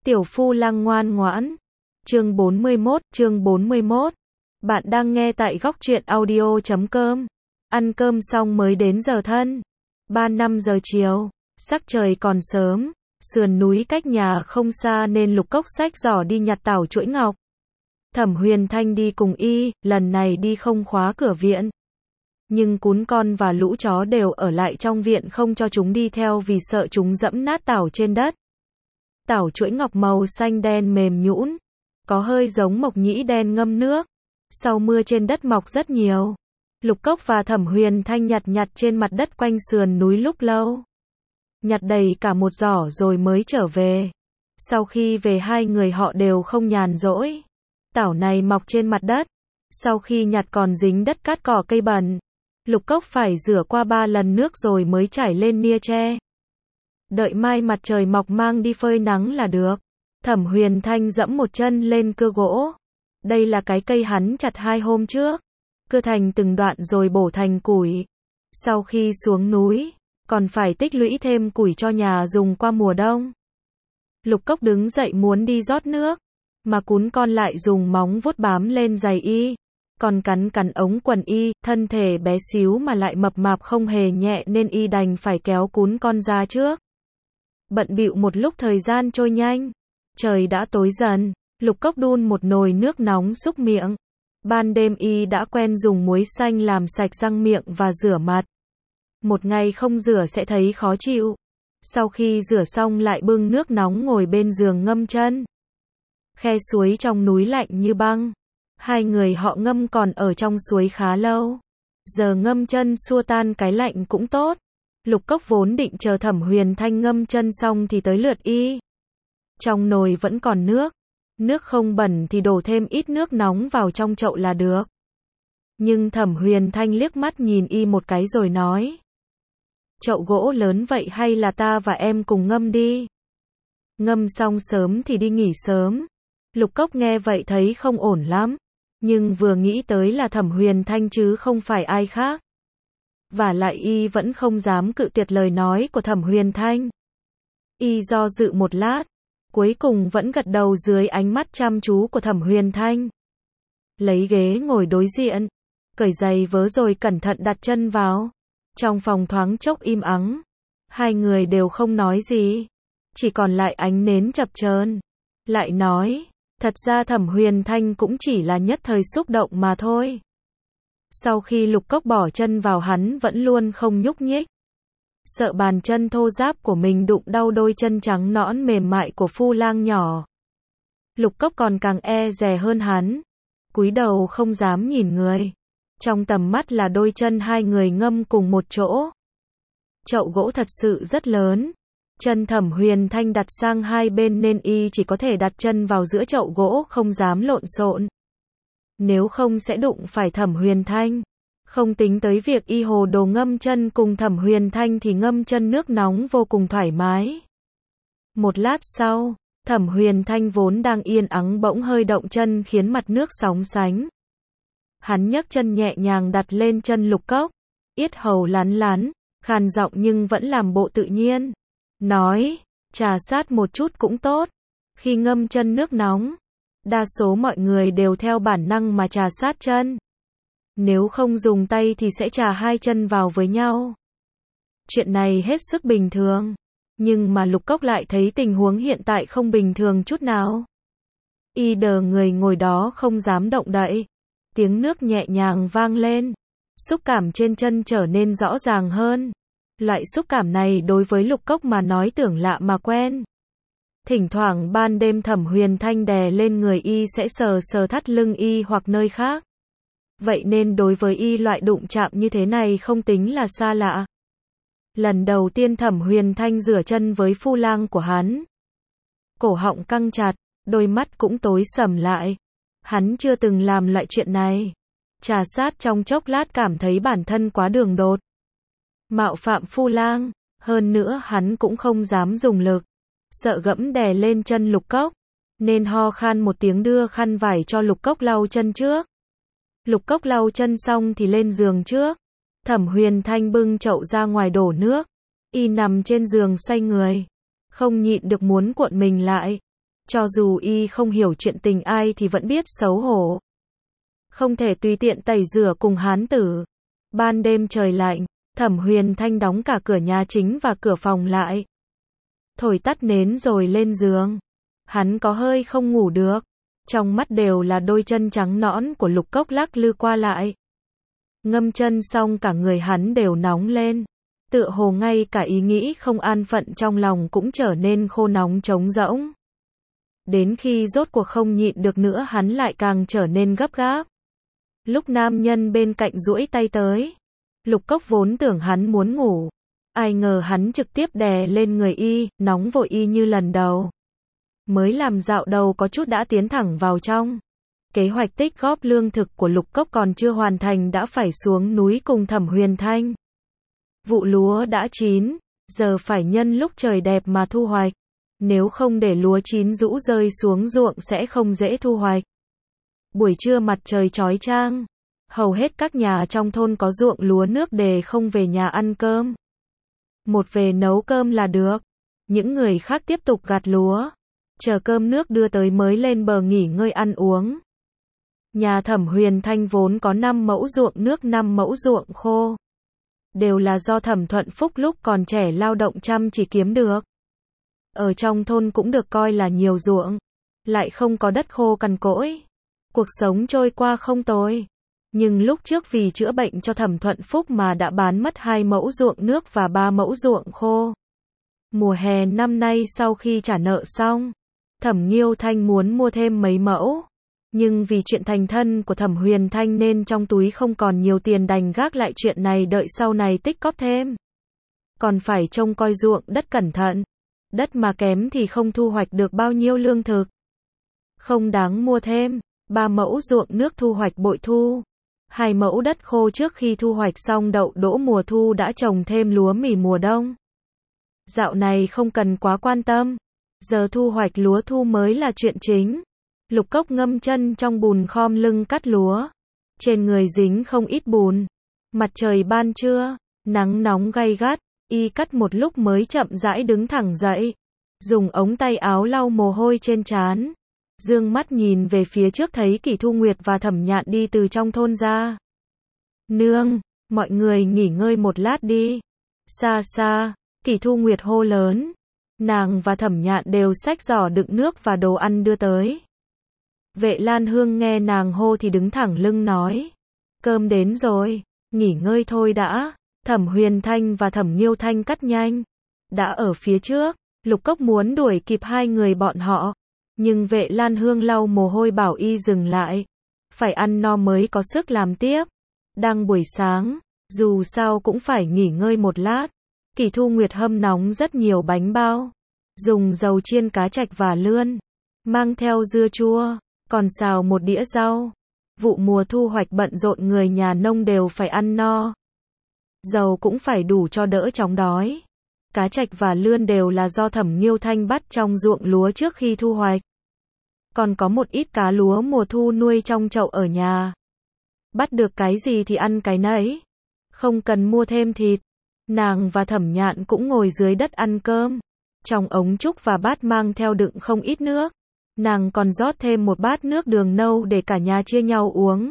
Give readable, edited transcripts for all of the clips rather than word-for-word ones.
Tiểu Phu Lang ngoan ngoãn. Chương 41. Bạn đang nghe tại góc truyện audio.com. Ăn cơm xong mới đến giờ thân. 3-5 giờ chiều, sắc trời còn sớm, sườn núi cách nhà không xa nên Lục Cốc xách giỏ đi nhặt tảo chuỗi ngọc. Thẩm Huyền Thanh đi cùng y, lần này đi không khóa cửa viện. Nhưng cún con và lũ chó đều ở lại trong viện không cho chúng đi theo vì sợ chúng dẫm nát tảo trên đất. Tảo chuỗi ngọc màu xanh đen mềm nhũn, có hơi giống mộc nhĩ đen ngâm nước. Sau mưa trên đất mọc rất nhiều. Lục Cốc và Thẩm Huyền Thanh nhặt trên mặt đất quanh sườn núi lúc lâu. Nhặt đầy cả một giỏ rồi mới trở về. Sau khi về hai người họ đều không nhàn rỗi. Tảo này mọc trên mặt đất. Sau khi nhặt còn dính đất cát cỏ cây bẩn. Lục Cốc phải rửa qua 3 lần nước rồi mới trải lên nia tre. Đợi mai mặt trời mọc mang đi phơi nắng là được. Thẩm Huyền Thanh dẫm một chân lên cưa gỗ. Đây là cái cây hắn chặt 2 hôm trước. Cưa thành từng đoạn rồi bổ thành củi. Sau khi xuống núi, còn phải tích lũy thêm củi cho nhà dùng qua mùa đông. Lục Cốc đứng dậy muốn đi rót nước, mà cún con lại dùng móng vuốt bám lên giày y, còn cắn ống quần y, thân thể bé xíu mà lại mập mạp không hề nhẹ nên y đành phải kéo cún con ra trước. Bận bịu một lúc thời gian trôi nhanh, trời đã tối dần, Lục Cốc đun một nồi nước nóng súc miệng. Ban đêm y đã quen dùng muối xanh làm sạch răng miệng và rửa mặt. Một ngày không rửa sẽ thấy khó chịu. Sau khi rửa xong lại bưng nước nóng ngồi bên giường ngâm chân. Khe suối trong núi lạnh như băng. Hai người họ ngâm còn ở trong suối khá lâu. Giờ ngâm chân xua tan cái lạnh cũng tốt. Lục Cốc vốn định chờ Thẩm Huyền Thanh ngâm chân xong thì tới lượt y. Trong nồi vẫn còn nước. Nước không bẩn thì đổ thêm ít nước nóng vào trong chậu là được. Nhưng Thẩm Huyền Thanh liếc mắt nhìn y một cái rồi nói. Chậu gỗ lớn vậy hay là ta và em cùng ngâm đi. Ngâm xong sớm thì đi nghỉ sớm. Lục Cốc nghe vậy thấy không ổn lắm. Nhưng vừa nghĩ tới là Thẩm Huyền Thanh chứ không phải ai khác. Và lại y vẫn không dám cự tuyệt lời nói của Thẩm Huyền Thanh. Y do dự một lát. Cuối cùng vẫn gật đầu dưới ánh mắt chăm chú của Thẩm Huyền Thanh. Lấy ghế ngồi đối diện. Cởi giày vớ rồi cẩn thận đặt chân vào. Trong phòng thoáng chốc im ắng. Hai người đều không nói gì. Chỉ còn lại ánh nến chập chờn. Lại nói. Thật ra Thẩm Huyền Thanh cũng chỉ là nhất thời xúc động mà thôi. Sau khi Lục Cốc bỏ chân vào hắn vẫn luôn không nhúc nhích. Sợ bàn chân thô ráp của mình đụng đau đôi chân trắng nõn mềm mại của Phu Lang nhỏ. Lục Cốc còn càng e dè hơn hắn. Cúi đầu không dám nhìn người. Trong tầm mắt là đôi chân hai người ngâm cùng một chỗ. Chậu gỗ thật sự rất lớn. Chân Thẩm Huyền Thanh đặt sang hai bên nên y chỉ có thể đặt chân vào giữa chậu gỗ không dám lộn xộn. Nếu không sẽ đụng phải Thẩm Huyền Thanh. Không tính tới việc y hồ đồ ngâm chân cùng Thẩm Huyền Thanh thì ngâm chân nước nóng vô cùng thoải mái. Một lát sau, Thẩm Huyền Thanh vốn đang yên ắng bỗng hơi động chân khiến mặt nước sóng sánh. Hắn nhấc chân nhẹ nhàng đặt lên chân Lục Cốc, yết hầu lán lán, khàn giọng nhưng vẫn làm bộ tự nhiên. Nói, trà sát một chút cũng tốt. Khi ngâm chân nước nóng, đa số mọi người đều theo bản năng mà trà sát chân. Nếu không dùng tay thì sẽ chà hai chân vào với nhau. Chuyện này hết sức bình thường. Nhưng mà Lục Cốc lại thấy tình huống hiện tại không bình thường chút nào. Y đờ người ngồi đó không dám động đậy. Tiếng nước nhẹ nhàng vang lên. Xúc cảm trên chân trở nên rõ ràng hơn. Loại xúc cảm này đối với Lục Cốc mà nói tưởng lạ mà quen. Thỉnh thoảng ban đêm Thẩm Huyền Thanh đè lên người y sẽ sờ thắt lưng y hoặc nơi khác. Vậy nên đối với y loại đụng chạm như thế này không tính là xa lạ. Lần đầu tiên Thẩm Huyền Thanh rửa chân với Phu Lang của hắn. Cổ họng căng chặt, đôi mắt cũng tối sầm lại. Hắn chưa từng làm loại chuyện này. Trà sát trong chốc lát cảm thấy bản thân quá đường đột. Mạo phạm Phu Lang, hơn nữa hắn cũng không dám dùng lực. Sợ gẫm đè lên chân Lục Cốc. Nên ho khan một tiếng đưa khăn vải cho Lục Cốc lau chân trước. Lục Cốc lau chân xong thì lên giường trước. Thẩm Huyền Thanh bưng chậu ra ngoài đổ nước. Y nằm trên giường xoay người. Không nhịn được muốn cuộn mình lại. Cho dù y không hiểu chuyện tình ai thì vẫn biết xấu hổ. Không thể tùy tiện tẩy rửa cùng hán tử. Ban đêm trời lạnh, Thẩm Huyền Thanh đóng cả cửa nhà chính và cửa phòng lại. Thổi tắt nến rồi lên giường. Hắn có hơi không ngủ được. Trong mắt đều là đôi chân trắng nõn của Lục Cốc lắc lư qua lại. Ngâm chân xong cả người hắn đều nóng lên. Tựa hồ ngay cả ý nghĩ không an phận trong lòng cũng trở nên khô nóng trống rỗng. Đến khi rốt cuộc không nhịn được nữa hắn lại càng trở nên gấp gáp. Lúc nam nhân bên cạnh duỗi tay tới, Lục Cốc vốn tưởng hắn muốn ngủ. Ai ngờ hắn trực tiếp đè lên người y, nóng vội y như lần đầu. Mới làm dạo đầu có chút đã tiến thẳng vào trong. Kế hoạch tích góp lương thực của Lục Cốc còn chưa hoàn thành đã phải xuống núi cùng Thẩm Huyền Thanh. Vụ lúa đã chín, giờ phải nhân lúc trời đẹp mà thu hoạch. Nếu không để lúa chín rũ rơi xuống ruộng sẽ không dễ thu hoạch. Buổi trưa mặt trời chói chang, hầu hết các nhà trong thôn có ruộng lúa nước để không về nhà ăn cơm. Một về nấu cơm là được, những người khác tiếp tục gặt lúa, chờ cơm nước đưa tới mới lên bờ nghỉ ngơi ăn uống. Nhà Thẩm Huyền Thanh vốn có 5 mẫu ruộng nước 5 mẫu ruộng khô. Đều là do Thẩm Thuận Phúc lúc còn trẻ lao động chăm chỉ kiếm được. Ở trong thôn cũng được coi là nhiều ruộng, lại không có đất khô cằn cỗi. Cuộc sống trôi qua không tồi. Nhưng lúc trước vì chữa bệnh cho Thẩm Thuận Phúc mà đã bán mất 2 mẫu ruộng nước và 3 mẫu ruộng khô. Mùa hè năm nay sau khi trả nợ xong, Thẩm Nghiêu Thanh muốn mua thêm mấy mẫu. Nhưng vì chuyện thành thân của Thẩm Huyền Thanh nên trong túi không còn nhiều tiền đành gác lại chuyện này đợi sau này tích cóp thêm. Còn phải trông coi ruộng đất cẩn thận. Đất mà kém thì không thu hoạch được bao nhiêu lương thực. Không đáng mua thêm. 3 mẫu ruộng nước thu hoạch bội thu. 2 mẫu đất khô trước khi thu hoạch xong đậu đỗ mùa thu đã trồng thêm lúa mì mùa đông. Dạo này không cần quá quan tâm. Giờ thu hoạch lúa thu mới là chuyện chính. Lục Cốc ngâm chân trong bùn khom lưng cắt lúa. Trên người dính không ít bùn. Mặt trời ban trưa, nắng nóng gay gắt, y cắt một lúc mới chậm rãi đứng thẳng dậy. Dùng ống tay áo lau mồ hôi trên trán. Dương mắt nhìn về phía trước thấy Kỷ Thu Nguyệt và Thẩm Nhạn đi từ trong thôn ra. Nương, mọi người nghỉ ngơi một lát đi. Xa xa, Kỷ Thu Nguyệt hô lớn. Nàng và Thẩm Nhạn đều xách giỏ đựng nước và đồ ăn đưa tới. Vệ Lan Hương nghe nàng hô thì đứng thẳng lưng nói. Cơm đến rồi, nghỉ ngơi thôi đã. Thẩm Huyền Thanh và Thẩm Nghiêu Thanh cắt nhanh. Đã ở phía trước, Lục Cốc muốn đuổi kịp hai người bọn họ. Nhưng Vệ Lan Hương lau mồ hôi bảo y dừng lại. Phải ăn no mới có sức làm tiếp. Đang buổi sáng, dù sao cũng phải nghỉ ngơi một lát. Kỷ Thu Nguyệt hâm nóng rất nhiều bánh bao. Dùng dầu chiên cá trạch và lươn. Mang theo dưa chua. Còn xào một đĩa rau. Vụ mùa thu hoạch bận rộn người nhà nông đều phải ăn no. Dầu cũng phải đủ cho đỡ chóng đói. Cá trạch và lươn đều là do Thẩm Nghiêu Thanh bắt trong ruộng lúa trước khi thu hoạch. Còn có một ít cá lúa mùa thu nuôi trong chậu ở nhà. Bắt được cái gì thì ăn cái nấy. Không cần mua thêm thịt. Nàng và Thẩm Nhạn cũng ngồi dưới đất ăn cơm. Trong ống trúc và bát mang theo đựng không ít nước. Nàng còn rót thêm một bát nước đường nâu để cả nhà chia nhau uống.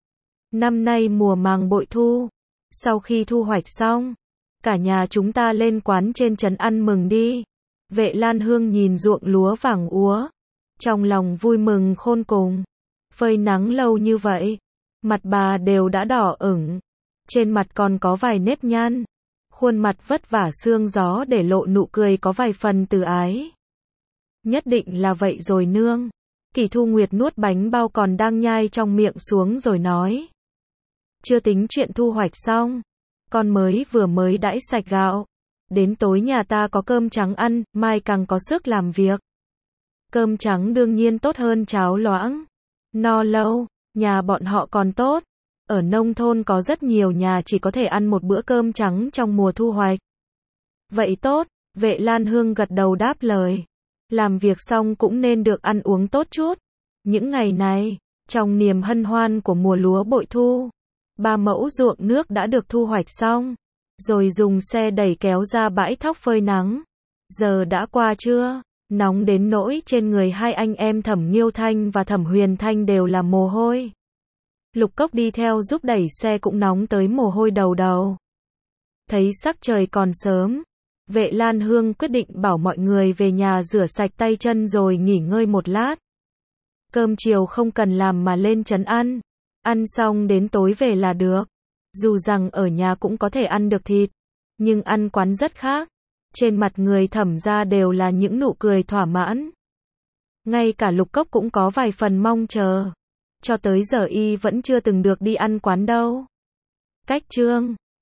Năm nay mùa màng bội thu. Sau khi thu hoạch xong, cả nhà chúng ta lên quán trên trấn ăn mừng đi. Vệ Lan Hương nhìn ruộng lúa vàng úa. Trong lòng vui mừng khôn cùng. Phơi nắng lâu như vậy, mặt bà đều đã đỏ ửng. Trên mặt còn có vài nếp nhăn. Khuôn mặt vất vả sương gió để lộ nụ cười có vài phần từ ái. Nhất định là vậy rồi nương. Kỷ Thu Nguyệt nuốt bánh bao còn đang nhai trong miệng xuống rồi nói. Chưa tính chuyện thu hoạch xong. Con vừa mới đãi sạch gạo. Đến tối nhà ta có cơm trắng ăn, mai càng có sức làm việc. Cơm trắng đương nhiên tốt hơn cháo loãng. No lâu, nhà bọn họ còn tốt. Ở nông thôn có rất nhiều nhà chỉ có thể ăn một bữa cơm trắng trong mùa thu hoạch. Vậy tốt, Vệ Lan Hương gật đầu đáp lời. Làm việc xong cũng nên được ăn uống tốt chút. Những ngày này, trong niềm hân hoan của mùa lúa bội thu, 3 mẫu ruộng nước đã được thu hoạch xong. Rồi dùng xe đẩy kéo ra bãi thóc phơi nắng. Giờ đã qua trưa, Nóng đến nỗi trên người hai anh em Thẩm Nghiêu Thanh và Thẩm Huyền Thanh đều là mồ hôi. Lục Cốc đi theo giúp đẩy xe cũng nóng tới mồ hôi đầu đầu. Thấy sắc trời còn sớm, Vệ Lan Hương quyết định bảo mọi người về nhà rửa sạch tay chân rồi nghỉ ngơi một lát. Cơm chiều không cần làm mà lên trấn ăn. Ăn xong đến tối về là được. Dù rằng ở nhà cũng có thể ăn được thịt, nhưng ăn quán rất khác. Trên mặt người Thẩm gia đều là những nụ cười thỏa mãn. Ngay cả Lục Cốc cũng có vài phần mong chờ. Cho tới giờ y vẫn chưa từng được đi ăn quán đâu. Cách chương